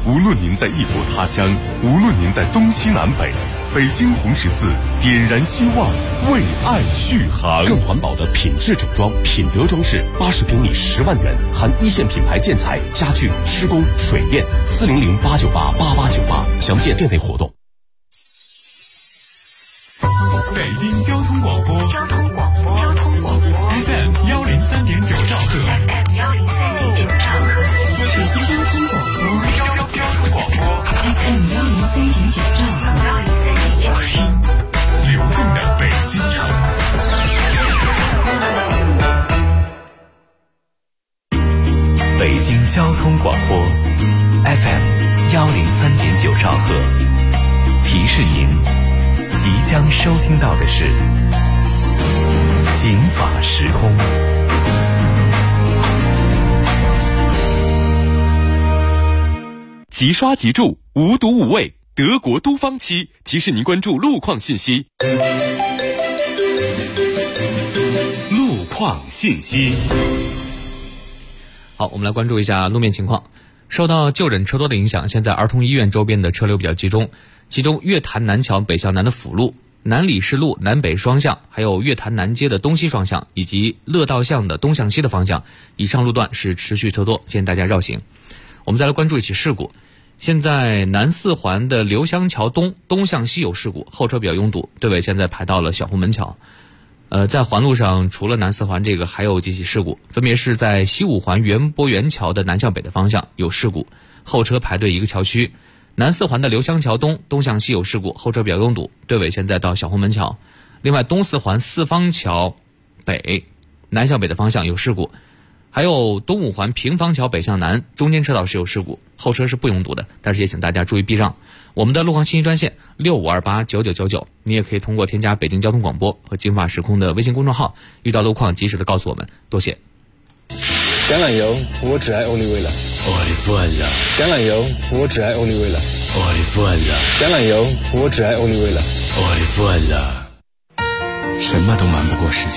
无论您在异国他乡，无论您在东西南北，北京红十字点燃希望，为爱续航。 更环保的品质整装，品德装饰，80平米10万元，含一线品牌建材、家具、施工、水电，400-898-8898，详见店内活动。 北京交通广播FM 103.9兆赫， 北京交通广播FM 103.9兆赫， 听流动的北京城。 北京交通广播 FM 103.9兆赫，提示您即将收听到的是警法时空。 即刷即注，无毒无味，德国都方漆提示您关注路况信息。路况信息。 好，我们来关注一下路面情况。受到就诊车多的影响，现在儿童医院周边的车流比较集中，其中月坛南桥北向南的辅路、南礼士路南北双向，还有月坛南街的东西双向，以及乐道巷的东向西的方向，以上路段是持续车多，建议大家绕行。我们再来关注一起事故。现在南四环的刘香桥东向西有事故，后车比较拥堵，队尾现在排到了小红门桥。在环路上除了南四环这个还有几起事故，分别是在西五环园博园桥的南向北的方向有事故，后车排队一个桥区。南四环的刘香桥东向西有事故，后车比较拥堵，队尾现在到小红门桥。另外东四环四方桥北南向北的方向有事故，还有东五环平房桥北向南中间车道是有事故，后车是不拥堵的，但是也请大家注意避让。我们的路况信息专线65289999，你也可以通过添加北京交通广播和警法时空的微信公众号，遇到路况及时的告诉我们，多谢。 橄榄油，我只爱欧丽味了。 我的饭了。 橄榄油，我只爱欧丽味了。 我的饭了。 橄榄油，我只爱欧丽味了。 我的饭了。 什么都瞒不过时间。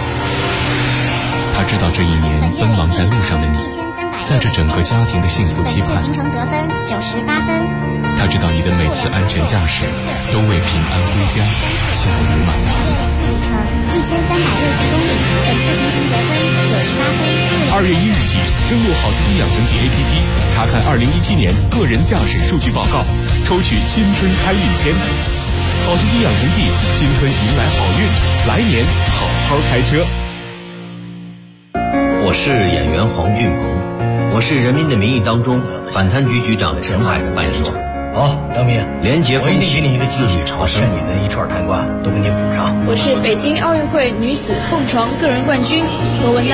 他知道这一年奔忙在路上的你，在这整个家庭的幸福期盼。 行程得分98分。 他知道你的每次安全驾驶都为平安归家笑容满堂。 路程1360公里，本次行程得分98分。 2月1日起，登录好司机养成记 APP， 查看2017年个人驾驶数据报告，抽取新春开运签。好司机养成记，新春迎来好运，来年好好开车。 我是演员黄俊鹏，我是《人民的名义》当中反贪局局长陈海的扮演者。 好，梁明， 廉洁风气，自律朝圣，你的一串台瓜都给你补上。 我是北京奥运会女子蹦床个人冠军何文娜。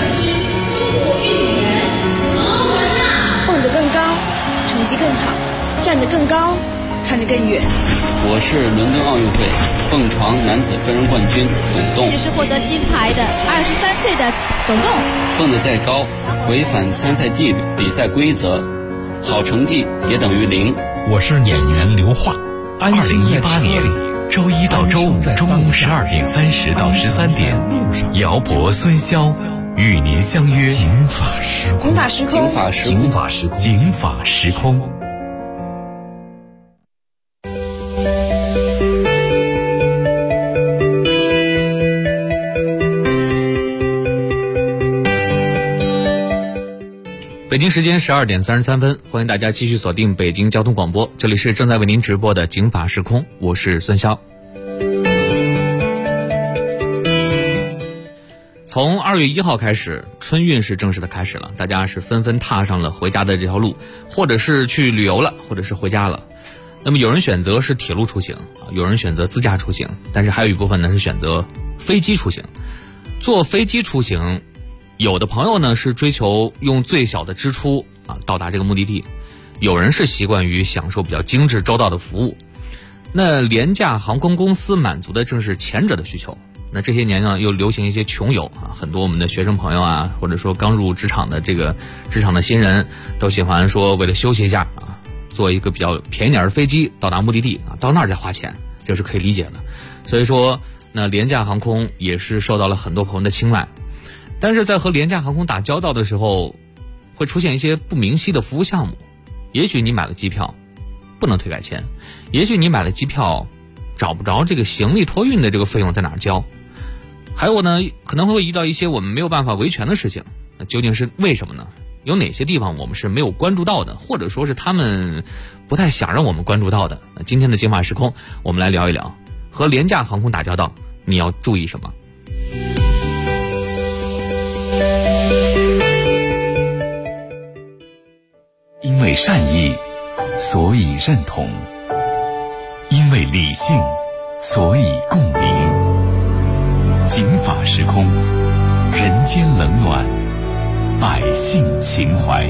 蹦得更高，成绩更好，站得更高，看得更远。 我是伦敦奥运会蹦床男子个人冠军董栋。 也是获得金牌的23岁的董栋。 蹦得再高，违反参赛纪律、比赛规则，好成绩也等于0。 我是演员刘桦。2018年周一到周五中午12点30到13点，姚博、孙潇与您相约警法时空。 警法时空。 警法时空。警法时空。警法时空。 北京时间12点33分，欢迎大家继续锁定北京交通广播，这里是正在为您直播的警法时空，我是孙潇。从2月1号开始，春运是正式的开始了，大家是纷纷踏上了回家的这条路，或者是去旅游了，或者是回家了。那么有人选择是铁路出行，有人选择自驾出行，但是还有一部分呢是选择飞机出行。坐飞机出行，有的朋友呢是追求用最小的支出到达这个目的地，有人是习惯于享受比较精致周到的服务。那廉价航空公司满足的正是前者的需求。那这些年呢又流行一些穷游很多我们的学生朋友或者说刚入职场的这个职场的新人都喜欢说为了休息一下坐一个比较便宜点的飞机到达目的地到那儿再花钱，这是可以理解的。所以说那廉价航空也是受到了很多朋友的青睐。但是在和廉价航空打交道的时候，会出现一些不明晰的服务项目， 也许你买了机票不能退改签，也许你买了机票找不着这个行李托运的这个费用在哪儿交，还有呢可能会遇到一些我们没有办法维权的事情，那究竟是为什么呢？有哪些地方我们是没有关注到的，或者说是他们不太想让我们关注到的？那今天的金话时空我们来聊一聊，和廉价航空打交道你要注意什么？ 因为善意所以认同，因为理性所以共鸣。警法时空，人间冷暖，百姓情怀。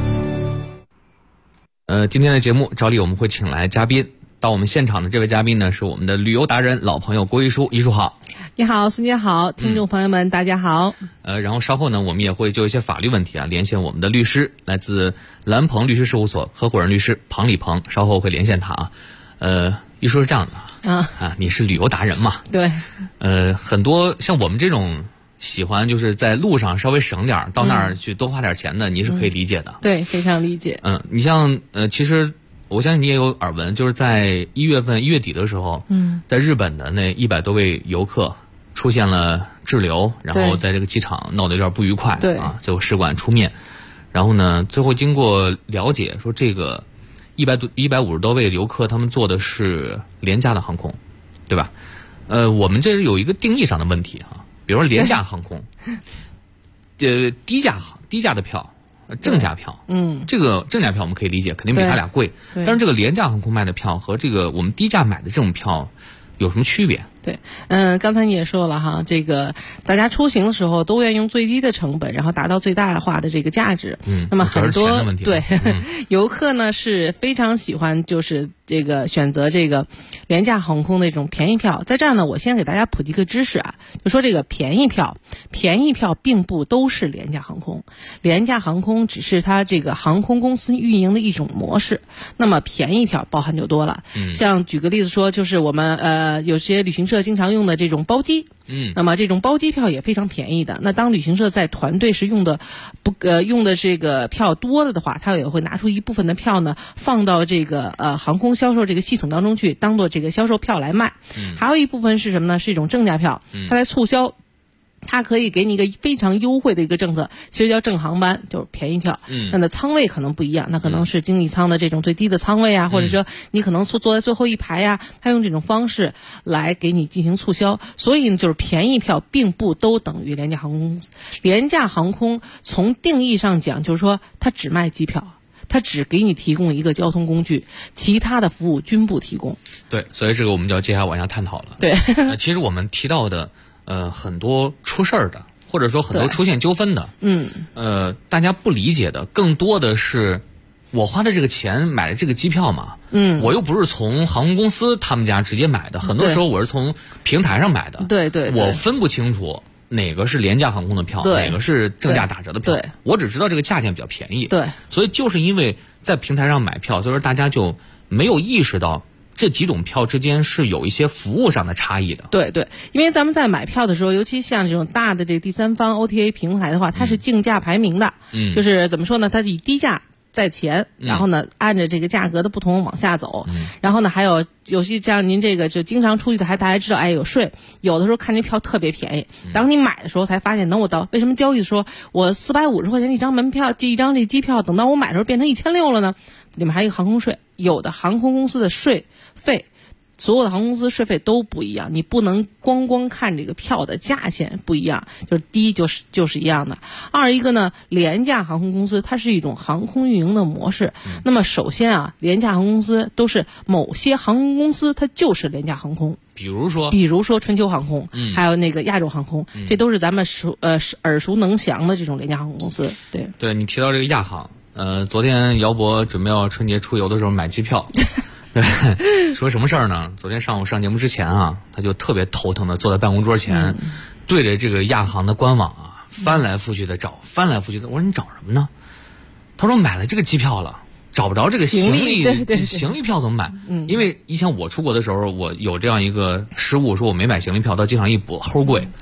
今天的节目照例我们会请来嘉宾，到我们现场的这位嘉宾呢是我们的旅游达人老朋友郭一书，一书好。 你好，孙姐好，听众朋友们、大家好。 然后稍后呢我们也会就一些法律问题连线我们的律师，来自蓝鹏律师事务所合伙人律师庞礼鹏，稍后会连线他一书是这样的你是旅游达人嘛？ 对。 很多像我们这种喜欢就是在路上稍微省点到那儿去多花点钱的，你是可以理解的。 对，非常理解。 你像其实我相信你也有耳闻，就是在1月底的时候，在日本的那100多位游客出现了滞留，然后在这个机场闹得有点不愉快，最后使馆出面，然后呢，最后经过了解说这个150多位游客他们坐的是廉价的航空，对吧？我们这有一个定义上的问题比如说廉价航空，低价的票。正价票，这个正价票我们可以理解，肯定比他俩贵。但是这个廉价航空卖的票和这个我们低价买的这种票有什么区别？ 对，刚才你也说了哈，这个大家出行的时候都愿意用最低的成本，然后达到最大化的这个价值。那么很多游客呢是非常喜欢就是这个选择这个廉价航空的这种便宜票。在这儿呢，我先给大家普及个知识就说这个便宜票并不都是廉价航空，廉价航空只是它这个航空公司运营的一种模式。那么便宜票包含就多了，像举个例子说，就是我们有些旅行社经常用的这种包机，那么这种包机票也非常便宜的。那当旅行社在团队是用的这个票多了的话，他也会拿出一部分的票呢，放到这个航空销售这个系统当中去，当做这个销售票来卖。还有一部分是什么呢？是一种正价票，它来促销。它可以给你一个非常优惠的一个政策，其实叫正航班，就是便宜票。那的舱位可能不一样，那可能是经济舱的这种最低的舱位或者说你可能坐在最后一排它用这种方式来给你进行促销。所以呢，就是便宜票并不都等于廉价航空。廉价航空从定义上讲，就是说它只卖机票，它只给你提供一个交通工具，其他的服务均不提供。 对，所以这个我们就要接下来往下探讨了。 对， 其实我们提到的很多出事儿的，或者说很多出现纠纷的，大家不理解的更多的是我花的这个钱买了这个机票嘛，我又不是从航空公司他们家直接买的，很多时候我是从平台上买的，我分不清楚哪个是廉价航空的票，哪个是正价打折的票，我只知道这个价钱比较便宜，所以就是因为在平台上买票，所以说大家就没有意识到这几种票之间是有一些服务上的差异的。 对，因为咱们在买票的时候，尤其像这种大的这个第三方 OTA 平台的话，它是竞价排名的，就是怎么说呢？它以低价在前，然后呢按着这个价格的不同往下走，然后呢还有些像您这个就经常出去的，大家知道有税，有的时候看这票特别便宜，当你买的时候才发现，等我到为什么交易的时候我450块钱一张门票，这一张这机票，等到我买的时候变成1600了呢？里面还有一个航空税，有的航空公司的税费，所有的航空公司税费都不一样，你不能光看这个票的价钱不一样，就是第一就是一样的。二一个呢，廉价航空公司它是一种航空运营的模式。那么首先廉价航空公司都是某些航空公司它就是廉价航空，比如说春秋航空，还有那个亚洲航空，这都是咱们耳熟能详的这种廉价航空公司。 对，你提到这个亚航，昨天姚博准备要春节出游的时候买机票。对，说什么事儿呢？昨天上午上节目之前他就特别头疼的坐在办公桌前，对着这个亚航的官网翻来覆去的找，翻来覆去的。我说你找什么呢？他说买了这个机票了，找不着这个行李票怎么买？因为以前我出国的时候，我有这样一个失误，说我没买行李票，到机场一补齁贵。 对，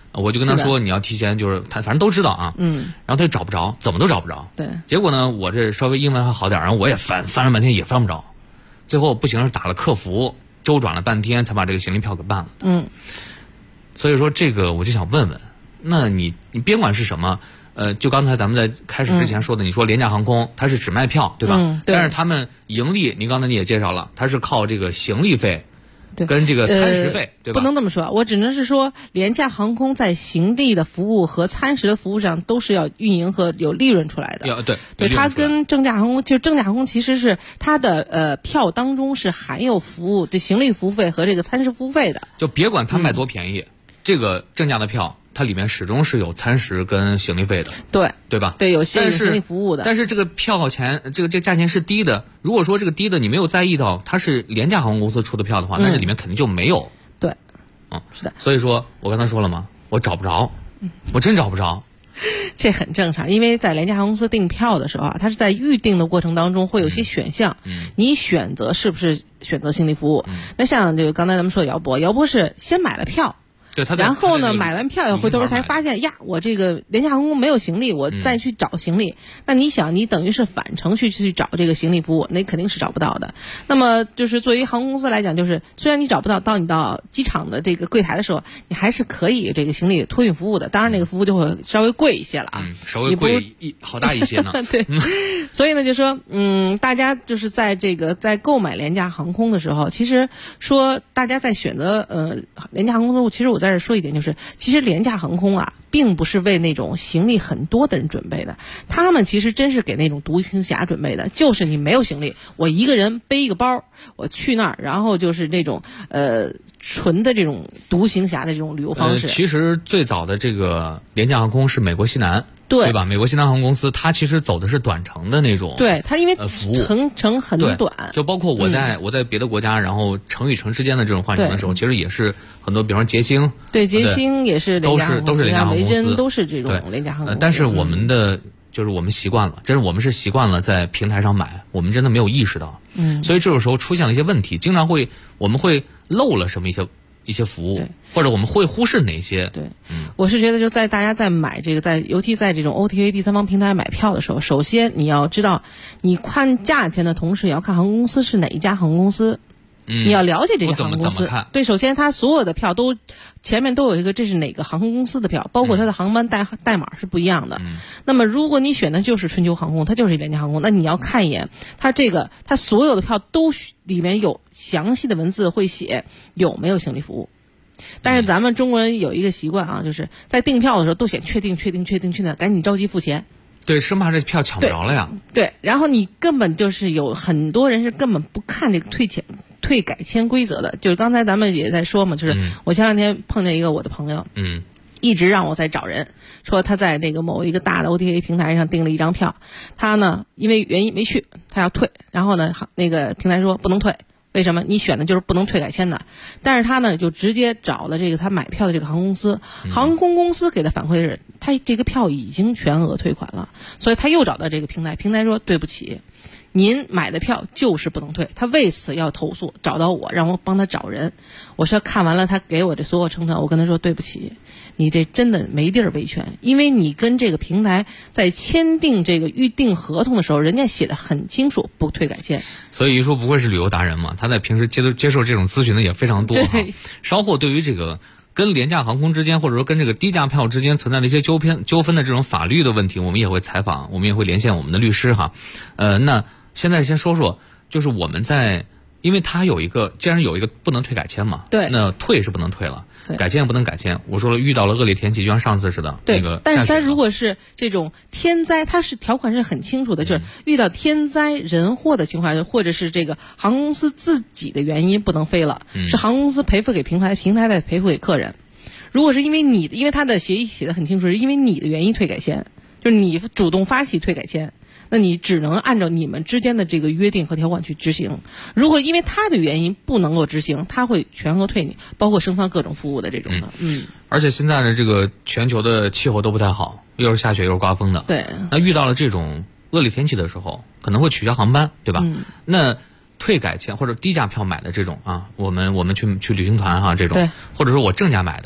我就跟他说你要提前，就是他反正都知道啊，然后他就找不着，怎么都找不着。 对， 结果呢，我这稍微英文还好点，然后我也翻了半天也翻不着，最后不行是打了客服，周转了半天才把这个行李票给办了。所以说这个我就想问问，那你边管是什么？就刚才咱们在开始之前说的，你说廉价航空它是只卖票，对吧？ 对。 但是他们盈利，您刚才你也介绍了，它是靠这个行李费。跟这个餐食费，对吧？ 不能这么说，我只能是说，廉价航空在行李的服务和餐食的服务上都是要运营和有利润出来的。对，它跟正价航空，就正价航空其实是它的票当中是含有服务这行李服务费和这个餐食服务费的。 就别管它卖多便宜，这个正价的票。它里面始终是有餐食跟行李费的，对吧？ 对，有行李服务的。 但是这个票钱，这个价钱是低的。如果说这个低的你没有在意到它是廉价航空公司出的票的话，那这里面肯定就没有。 对， 是的。所以说我刚才说了嘛，我找不着，我真找不着。 这很正常，因为在廉价航空公司订票的时候啊，它是在预订的过程当中会有些选项，你选择是不是选择行李服务？那像这个刚才咱们说的姚波是先买了票。然后呢，买完票回头才发现呀，我这个廉价航空没有行李，我再去找行李。那你想，你等于是反程序去找这个行李服务，那肯定是找不到的。那么就是作为航空公司来讲，就是虽然你找不到，你到机场的这个柜台的时候，你还是可以这个行李托运服务的。当然，那个服务就会稍微贵一些了啊， 稍微贵好大一些呢。 对，所以呢，就说大家就是在购买廉价航空的时候，其实说大家在选择廉价航空的时候，其实我在这说一点，就是其实廉价航空啊，并不是为那种行李很多的人准备的，他们其实真是给那种独行侠准备的，就是你没有行李，我一个人背一个包，我去那儿，然后就是那种纯的这种独行侠的这种旅游方式。 其实最早的这个廉价航空是美国西南。对吧？美国西南航空公司，它其实走的是短程的那种， 对它因为服务程很短， 就包括我在别的国家，然后城与城之间的这种换乘的时候，其实也是很多，比方说捷星， 对捷星也是廉价航空都是廉价航空公司， 都是这种廉价航空公司。 但是我们的就是我们习惯了，真是我们是习惯了在平台上买，我们真的没有意识到，所以这种时候出现了一些问题，经常我们会漏了什么一些服务，或者我们会忽视哪些？ 对，我是觉得就在大家在买这个尤其在这种 OTA 第三方平台买票的时候，首先你要知道，你看价钱的同时，也要看航空公司是哪一家航空公司。你要了解这家航空公司。对，首先它所有的票都前面都有一个这是哪个航空公司的票，包括它的航班代码是不一样的。那么如果你选的就是春秋航空，它就是廉价航空，那你要看一眼它所有的票都里面有详细的文字会写有没有行李服务。但是咱们中国人有一个习惯啊，就是在订票的时候都写确定，赶紧着急付钱。 对，生怕这票抢不着了呀。 对，然后你根本就是有很多人是根本不看这个退改签规则的。就是刚才咱们也在说嘛，就是我前两天碰见一个我的朋友，一直让我在找人，说他在那个某一个大的 OTA 平台上订了一张票，他呢因为原因没去，他要退，然后呢那个平台说不能退。为什么？你选的就是不能退改签的，但是他呢就直接找了这个他买票的这个航空公司，航空公司给他反馈的是他这个票已经全额退款了，所以他又找到这个平台，平台说对不起，您买的票就是不能退，他为此要投诉，找到我让我帮他找人。我说看完了他给我这所有成团，我跟他说对不起，你这真的没地儿维权，因为你跟这个平台在签订这个预订合同的时候，人家写的很清楚，不退改签。 所以一说不愧是旅游达人嘛，他在平时接受这种咨询的也非常多哈。稍后对于这个跟廉价航空之间，或者说跟这个低价票之间存在的一些纠纷的这种法律的问题，我们也会采访，我们也会连线我们的律师哈。那现在先说说，就是我们因为它既然有一个不能退改签嘛， 对， 那退是不能退了，改签也不能改签。我说了，遇到了恶劣天气，就像上次似的， 对， 那个。 但是它如果是这种天灾，它是条款是很清楚的，就是遇到天灾人祸的情况，或者是这个航空公司自己的原因不能飞了，是航空公司赔付给平台，平台再赔付给客人。如果是因为它的协议写的很清楚，是因为你的原因退改签，就是你主动发起退改签。那你只能按照你们之间的这个约定和条款去执行。如果因为他的原因不能够执行，他会全额退你，包括升舱各种服务的这种的。 而且现在的这个全球的气候都不太好，又是下雪又是刮风的。 对。 那遇到了这种恶劣天气的时候，可能会取消航班，对吧？那退改签或者低价票买的这种啊，我们去旅行团哈这种，或者说我正价买的。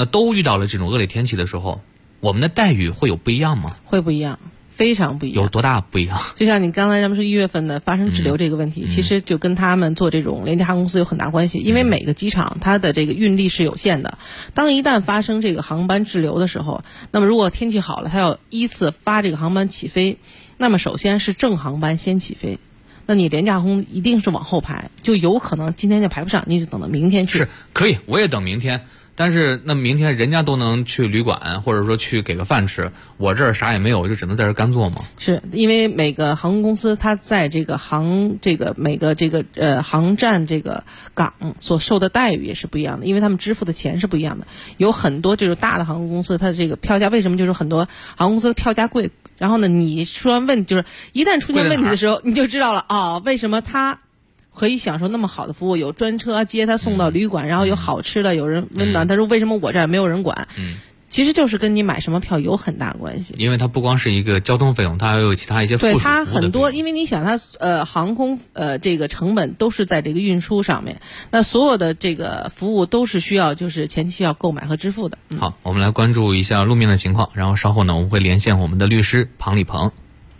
那都遇到了这种恶劣天气的时候，我们的待遇会有不一样吗？ 会不一样。非常不一样。 有多大不一样？ 就像你刚才咱们说1月份的发生滞留这个问题，其实就跟他们做这种廉价航空公司有很大关系。因为每个机场它的这个运力是有限的，当一旦发生这个航班滞留的时候，那么如果天气好了，它要依次发这个航班起飞，那么首先是正航班先起飞。那你廉价航空一定是往后排，就有可能今天就排不上，你就等到明天去。 是可以，我也等明天。但是那明天人家都能去旅馆，或者说去给个饭吃，我这儿啥也没有，我就只能在这儿干坐嘛。 是因为每个航空公司它在这个每个航站这个港所受的待遇也是不一样的，因为他们支付的钱是不一样的。有很多这种大的航空公司，它这个票价为什么就是很多航空公司的票价贵？然后呢，你说完问就是一旦出现问题的时候，你就知道了为什么它可以享受那么好的服务，有专车接他送到旅馆，然后有好吃的，有人温暖。他说为什么我这儿没有人管？其实就是跟你买什么票有很大关系。 因为它不光是一个交通费用，它还有其他一些附属服务的。对，它很多，因为你想它航空这个成本都是在这个运输上面，那所有的这个服务都是需要就是前期需要购买和支付的。 好，我们来关注一下路面的情况，然后稍后呢我们会连线我们的律师庞立鹏。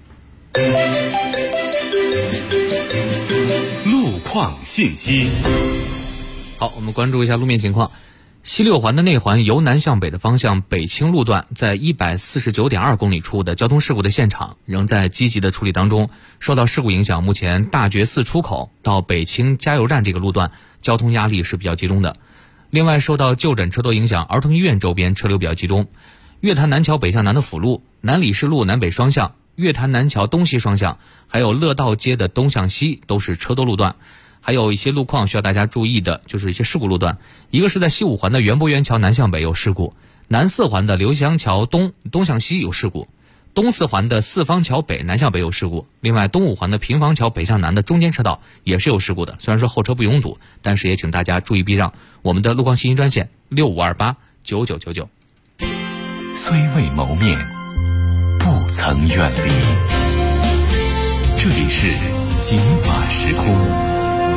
路况信息。 好，我们关注一下路面情况。西六环的内环由南向北的方向北清路段，在149.2公里处的交通事故的现场仍在积极的处理当中。受到事故影响，目前大觉寺出口到北清加油站这个路段交通压力是比较集中的。另外，受到就诊车多影响，儿童医院周边车流比较集中。月坛南桥北向南的辅路、南礼士路南北双向、月坛南桥东西双向，还有乐道街的东向西都是车多路段。还有一些路况需要大家注意的，就是一些事故路段。一个是在西五环的园博园桥南向北有事故，南四环的刘香桥东向西有事故，东四环的四方桥北南向北有事故。另外，东五环的平房桥北向南的中间车道也是有事故的。虽然说后车不拥堵，但是也请大家注意避让。我们的路况信息专线65289999。 虽未谋面，不曾远离。这里是警法时空。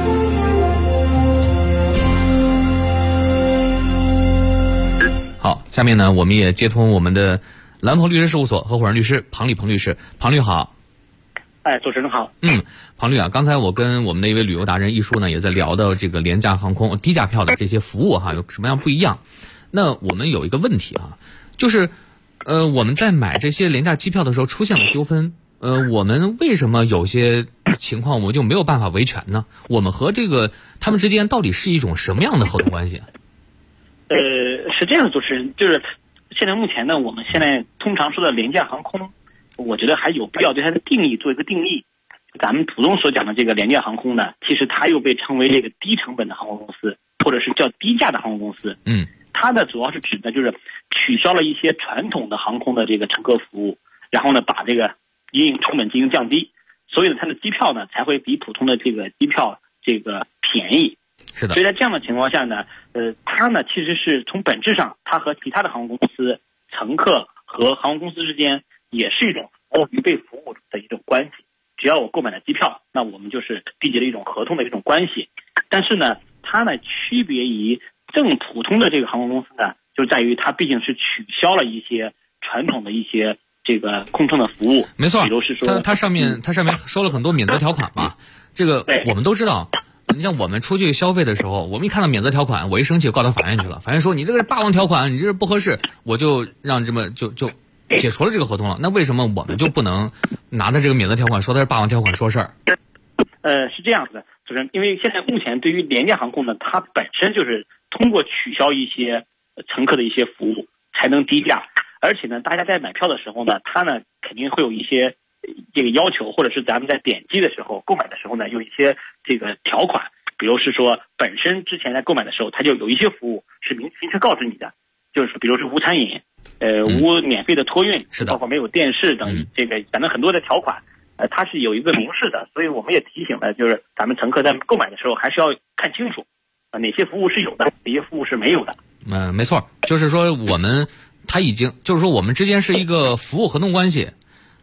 好，下面呢，我们也接通我们的蓝鹏律师事务所合伙人律师庞立鹏律师。庞律好。 主持人好。 庞律啊，刚才我跟我们的一位旅游达人一叔呢，也在聊到这个廉价航空低价票的这些服务有什么样不一样。那我们有一个问题就是我们在买这些廉价机票的时候出现了纠纷，我们为什么有些情况我们就没有办法维权呢？我们和他们之间到底是一种什么样的合同关系？ 是这样的，主持人，就是现在目前呢，我们现在通常说的廉价航空，我觉得还有必要对它的定义做一个定义。咱们普通所讲的这个廉价航空呢，其实它又被称为这个低成本的航空公司，或者是叫低价的航空公司。它呢主要是指的就是取消了一些传统的航空的这个乘客服务，然后呢把这个营运成本进行降低，所以呢它的机票呢才会比普通的这个机票这个便宜。 是的。 所以在这样的情况下呢，它呢其实是从本质上，它和其他的航空公司、乘客和航空公司之间也是一种服务与被服务的一种关系。只要我购买了机票，那我们就是缔结了一种合同的一种关系。但是呢，它呢区别于正普通的这个航空公司呢，就在于它毕竟是取消了一些传统的一些这个空乘的服务。 没错， 比如是说它上面收了很多免责条款嘛。这个我们都知道。你像我们出去消费的时候，我们一看到免责条款，我一生气告到法院去了，法院说你这个是霸王条款，你这是不合适，我就让就解除了这个合同了。那为什么我们就不能拿着这个免责条款说它是霸王条款说事儿？ 是这样子的，就是因为现在目前对于廉价航空呢，它本身就是通过取消一些乘客的一些服务才能低价，而且呢，大家在买票的时候呢，它呢肯定会有一些这个要求，或者是咱们在点击的时候、购买的时候呢，有一些这个条款，比如是说本身之前在购买的时候，它就有一些服务是明确告知你的，就是比如是无餐饮，无免费的托运， 是的， 包括没有电视等这个反正很多的条款，它是有一个明示的，所以我们也提醒了，就是咱们乘客在购买的时候还是要看清楚，哪些服务是有的，哪些服务是没有的。 没错，就是说我们他已经就是说我们之间是一个服务合同关系。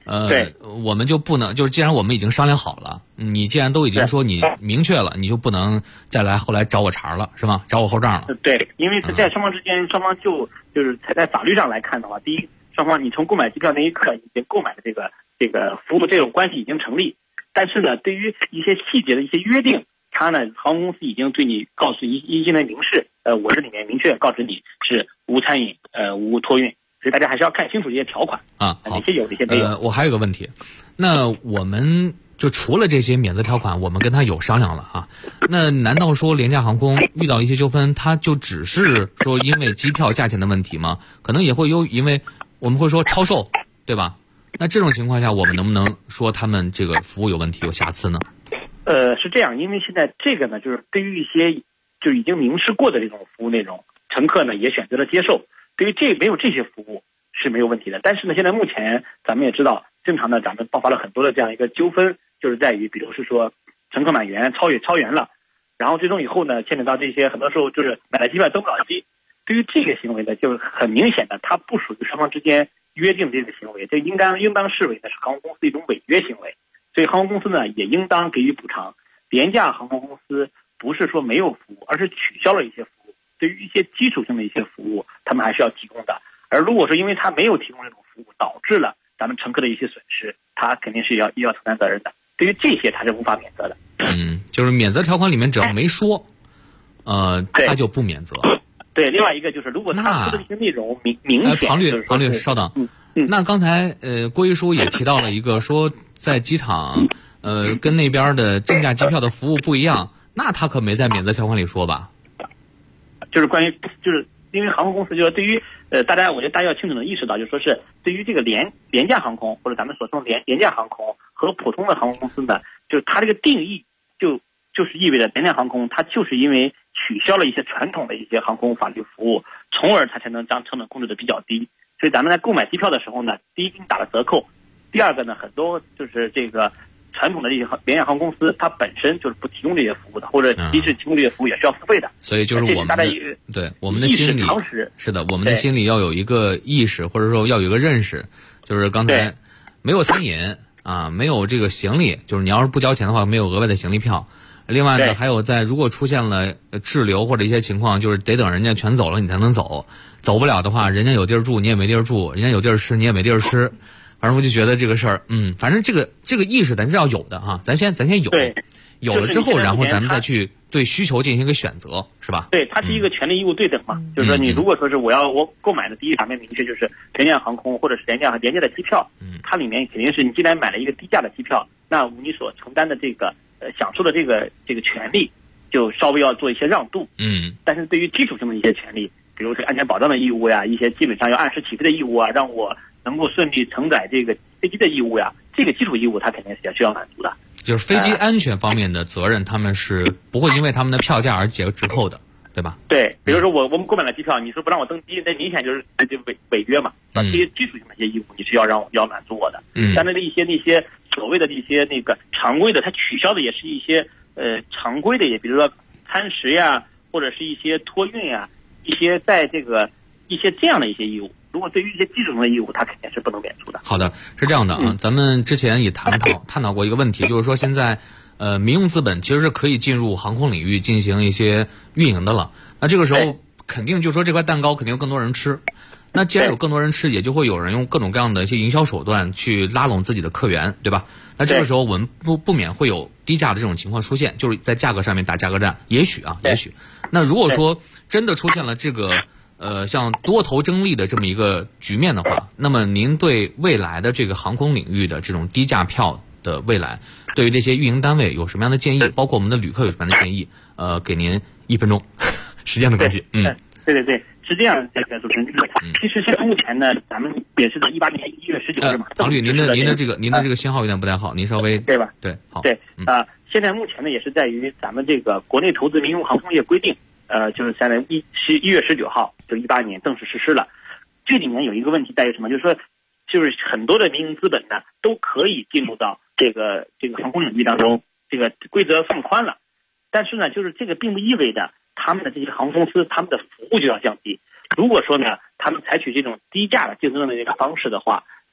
对， 我们就不能，就是既然我们已经商量好了，你既然都已经说你明确了，你就不能再来后来找我茬了，是吧？找我后账了。 对，因为是在双方之间，双方就是在法律上来看的话，第一，双方你从购买机票那一刻已经购买的这个服务这种关系已经成立，但是呢，对于一些细节的一些约定，它呢航空公司已经对你告诉一经的明示，我这里面明确告知你是无餐饮，无托运。所以大家还是要看清楚这些条款啊， 哪些有，哪些没有。 我还有个问题，那我们就除了这些免责条款，我们跟他有商量了啊，那难道说廉价航空遇到一些纠纷，他就只是说因为机票价钱的问题吗？可能也会因为我们会说超售，对吧？那这种情况下，我们能不能说他们这个服务有问题、有瑕疵呢？ 是这样，因为现在这个呢，就是对于一些就已经明示过的这种服务内容，乘客呢也选择了接受。对于没有这些服务是没有问题的，但是呢，现在目前咱们也知道，正常的咱们爆发了很多的这样一个纠纷，就是在于，比如是说乘客满员超员了，然后最终以后呢，牵扯到这些很多时候就是买了机票登不了机。对于这个行为呢，就是很明显的，它不属于双方之间约定这个行为，这应当视为呢是航空公司一种违约行为，所以航空公司呢也应当给予补偿。廉价航空公司不是说没有服务，而是取消了一些服务。对于一些基础性的一些服务，他们还是要提供的。而如果说因为他没有提供这种服务，导致了咱们乘客的一些损失，他肯定是要承担责任的。对于这些，他是无法免责的。 就是免责条款里面只要没说，他就不免责。 对，另外一个就是，如果他说的这些内容明显， 庞律，稍等。那刚才郭一书也提到了一个，说在机场跟那边的正价机票的服务不一样，那他可没在免责条款里说吧？ 就是关于，就是因为航空公司就是对于我觉得大家要清楚的意识到，就是说是对于这个廉价航空或者咱们所说的廉价航空和普通的航空公司呢，就是它这个定义就是意味着廉价航空它就是因为取消了一些传统的一些航空法律服务，从而它才能将成本控制的比较低。所以咱们在购买机票的时候呢，第一给你打了折扣，第二个呢，很多就是这个传统的这些廉价航空公司，它本身就是不提供这些服务的，或者即使提供这些服务也是要付费的。 所以就是我们的我们的心理是的，我们的心里要有一个意识，或者说要有一个认识，就是刚才没有餐饮啊，没有这个行李，就是你要是不交钱的话，没有额外的行李票。另外呢，还有如果出现了滞留或者一些情况，就是得等人家全走了你才能走，走不了的话，人家有地儿住你也没地儿住，人家有地儿吃你也没地儿吃。反正我就觉得这个事儿，反正这个意识咱是要有的哈，咱先有了之后，然后咱们再去对需求进行一个选择，是吧？ 对，它是一个权利义务对等嘛，就是说你如果说是我购买的第一上面明确就是廉价航空或者是廉价的机票，它里面肯定是你既然买了一个低价的机票，那你所承担的这个享受的这个权利就稍微要做一些让渡，但是对于基础性的一些权利，比如说安全保障的义务呀，一些基本上要按时起飞的义务啊，让我能够顺利承载这个飞机的义务呀，这个基础义务它肯定是也需要满足的。 就是飞机安全方面的责任，他们是不会因为他们的票价而解折扣的，对吧？ 对，比如说我们购买了机票，你说不让我登机，那明显就是违约嘛。这些基础性的一些义务你是要满足我的。但那些所谓的一些那个常规的，它取消的也是一些常规的，也比如说餐食呀，或者是一些托运呀，一些这样的一些义务。如果对于一些基础性的义务，它肯定是不能免除的。 好的，是这样的啊，咱们之前也探讨过一个问题，就是说现在民用资本其实是可以进入航空领域进行一些运营的了。那这个时候肯定就是说这块蛋糕肯定有更多人吃。那既然有更多人吃，也就会有人用各种各样的一些营销手段去拉拢自己的客源，对吧？那这个时候我们不免会有低价的这种情况出现，就是在价格上面打价格战。也许。那如果说真的出现了这个像多头争利的这么一个局面的话，那么您对未来的这个航空领域的这种低价票的未来，对于这些运营单位有什么样的建议？包括我们的旅客有什么样的建议？给您1分钟，时间的关系。 对，是这样，这个主持人。其实现在目前呢，咱们也是在2018年1月19日嘛。 庞律，您的这个信号有点不太好，您稍微对吧？ 对，好。 对现在目前呢，也是在于咱们这个国内投资民用航空业规定。就是在1月19号，就18年正式实施了。这里面有一个问题在于什么？就是说，就是很多的民营资本呢都可以进入到这个航空领域当中，这个规则放宽了。但是呢，就是这个并不意味着他们的这些航空公司他们的服务就要降低。如果说呢，他们采取这种低价的竞争的这个方式的话，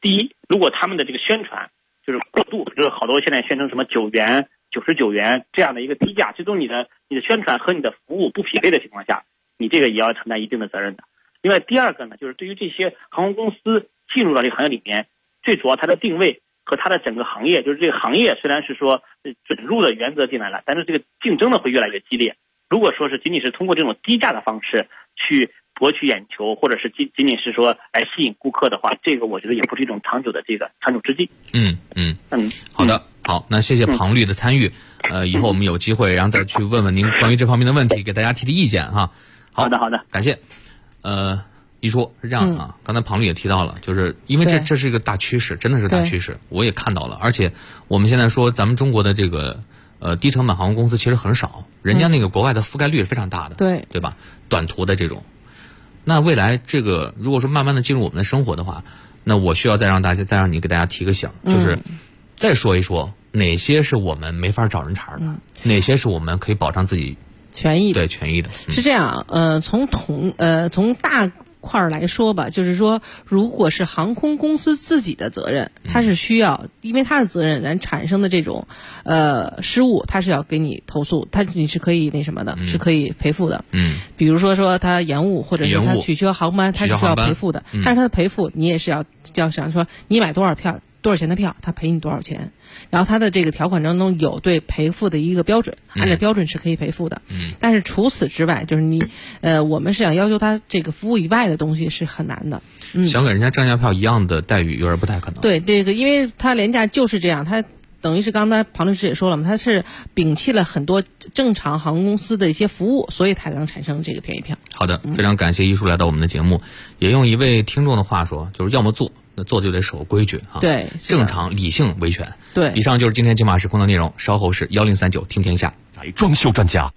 第一，如果他们的这个宣传就是过度，就是好多现在宣称什么9元、99元这样的一个低价，最终你的宣传和你的服务不匹配的情况下，你这个也要承担一定的责任的。另外第二个呢，就是对于这些航空公司进入到这个行业里面，最主要它的定位和它的整个行业，就是这个行业虽然是说准入的原则进来了，但是这个竞争呢会越来越激烈。如果说是仅仅是通过这种低价的方式去博取眼球，或者是仅仅是说来吸引顾客的话，这个我觉得也不是一种长久之计。 好的，好，那谢谢庞律的参与。以后我们有机会，然后再去问问您关于这方面的问题，给大家提意见哈。 好的， 感谢。一说是这样啊，刚才庞律也提到了，就是因为这是一个大趋势，真的是大趋势，我也看到了。而且我们现在说咱们中国的这个低成本航空公司其实很少，人家那个国外的覆盖率是非常大的，对吧？短途的这种，那未来这个如果说慢慢的进入我们的生活的话，那我需要再让你给大家提个醒，就是再说一说哪些是我们没法找人茬的，哪些是我们可以保障自己权益的， 是这样。从大块来说吧，就是说，如果是航空公司自己的责任，它是需要，因为它的责任然产生的这种失误，它是要给你投诉，你是可以那什么的，是可以赔付的。比如说它延误，或者是它取消航班，它是需要赔付的。但是它的赔付你也是要想说，你买多少钱的票，他赔你多少钱，然后他的这个条款当中有对赔付的一个标准，按照标准是可以赔付的。但是除此之外，就是我们是想要求他这个服务以外的东西是很难的。 想给人家正价票一样的待遇，有点不太可能。 对，这个因为他廉价就是这样，他等于是刚才庞律师也说了嘛，他是摒弃了很多正常航空公司的一些服务，所以才能产生这个便宜票。 好的，非常感谢一叔来到我们的节目，也用一位听众的话说，就是要么做。那做就得守规矩啊， 对， 正常理性维权。 对， 以上就是今天金马时空的内容，稍后是1039听天下。 装修专家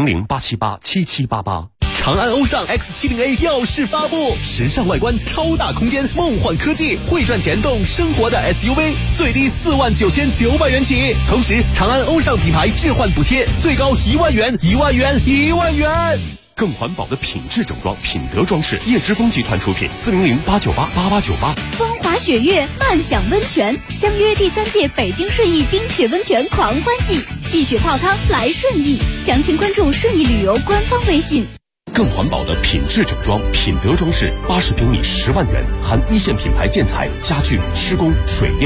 400-878-7788。长安欧尚 X70A 耀世发布，时尚外观，超大空间，梦幻科技，会赚钱动生活的 SUV， 最低49900元起。同时，长安欧尚品牌置换补贴最高1万元，1万元，1万元。更环保的品质整装，品德装饰，叶之峰集团出品，400-898-8898。 风华雪月，漫享温泉，相约第3届北京顺义冰雪温泉狂欢季，戏雪泡汤来顺义，详情关注顺义旅游官方微信。 更环保的品质整装，品德装饰，80平米10万元，含一线品牌建材、家具、施工、水电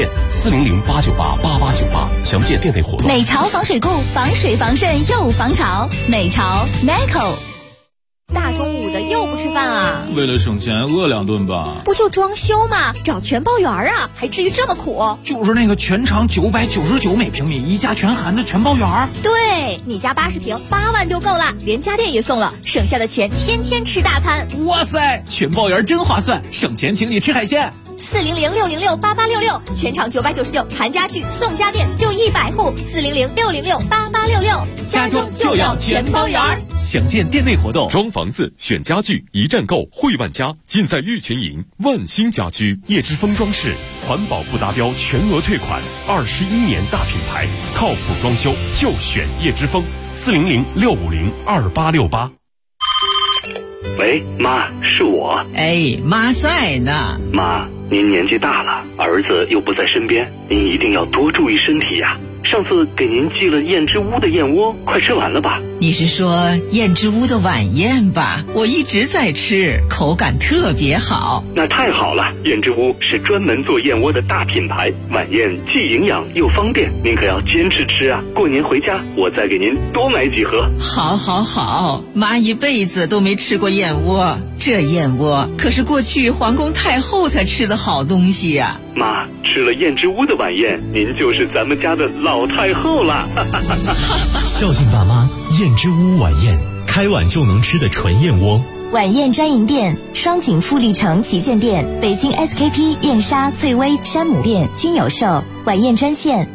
，400-898-8898，详见店内活动。 美潮防水固，防水防渗又防潮，美潮 Neco。大中午的又不吃饭啊？ 为了省钱饿2顿吧。 不就装修吗？找全包园啊，还至于这么苦？ 就是那个全长999每平米，一价全含的全包园。 对，你家80平8万就够了，连家电也送了，省下的钱天天吃大餐。 哇塞，全包园真划算，省钱请你吃海鲜。 400-606-8866，全场999，含家具送家电，就100户。400-606-8866， 家中就要全包园。详见店内活动。 装房子选家具，一站购汇万家，尽在玉群营万兴家居。叶之峰装饰，环保不达标全额退款，21年大品牌，靠谱装修就选叶之峰。400-650-2868。 喂，妈，是我。 哎，妈在呢。 妈，您年纪大了，儿子又不在身边，您一定要多注意身体呀。上次给您寄了燕之屋的燕窝，快吃完了吧？ 你是说燕之屋的晚宴吧？我一直在吃，口感特别好。 那太好了，燕之屋是专门做燕窝的大品牌，晚宴既营养又方便，您可要坚持吃啊！过年回家，我再给您多买几盒。 好，好，好，妈一辈子都没吃过燕窝，这燕窝可是过去皇宫太后才吃的好东西呀。 妈，吃了燕之屋的晚宴，您就是咱们家的老太后了。 孝敬爸妈，燕之屋晚宴，开碗就能吃的纯燕窝。 晚宴专营店：双井富力城旗舰店、北京 SKP 燕莎、翠微、山姆店均有售。晚宴专线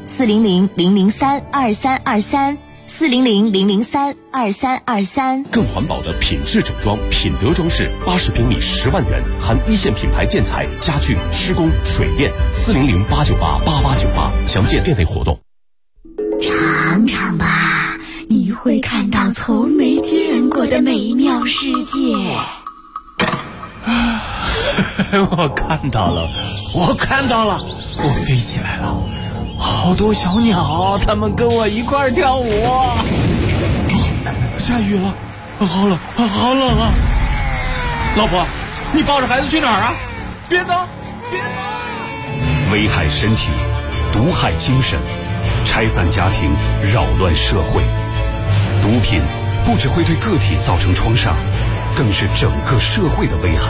400-003-2323。400-003-2323。 更环保的品质整装，品德装饰，80平米10万元，含一线品牌建材、家具、施工、水电，400-898-8898，详见店内活动。 尝尝吧，你会看到从没见过的美妙世界。 我看到了，我飞起来了，好多小鸟，它们跟我一块儿跳舞。下雨了，好冷啊！老婆，你抱着孩子去哪儿啊？别走！ 危害身体，毒害精神，拆散家庭，扰乱社会。毒品不只会对个体造成创伤，更是整个社会的危害。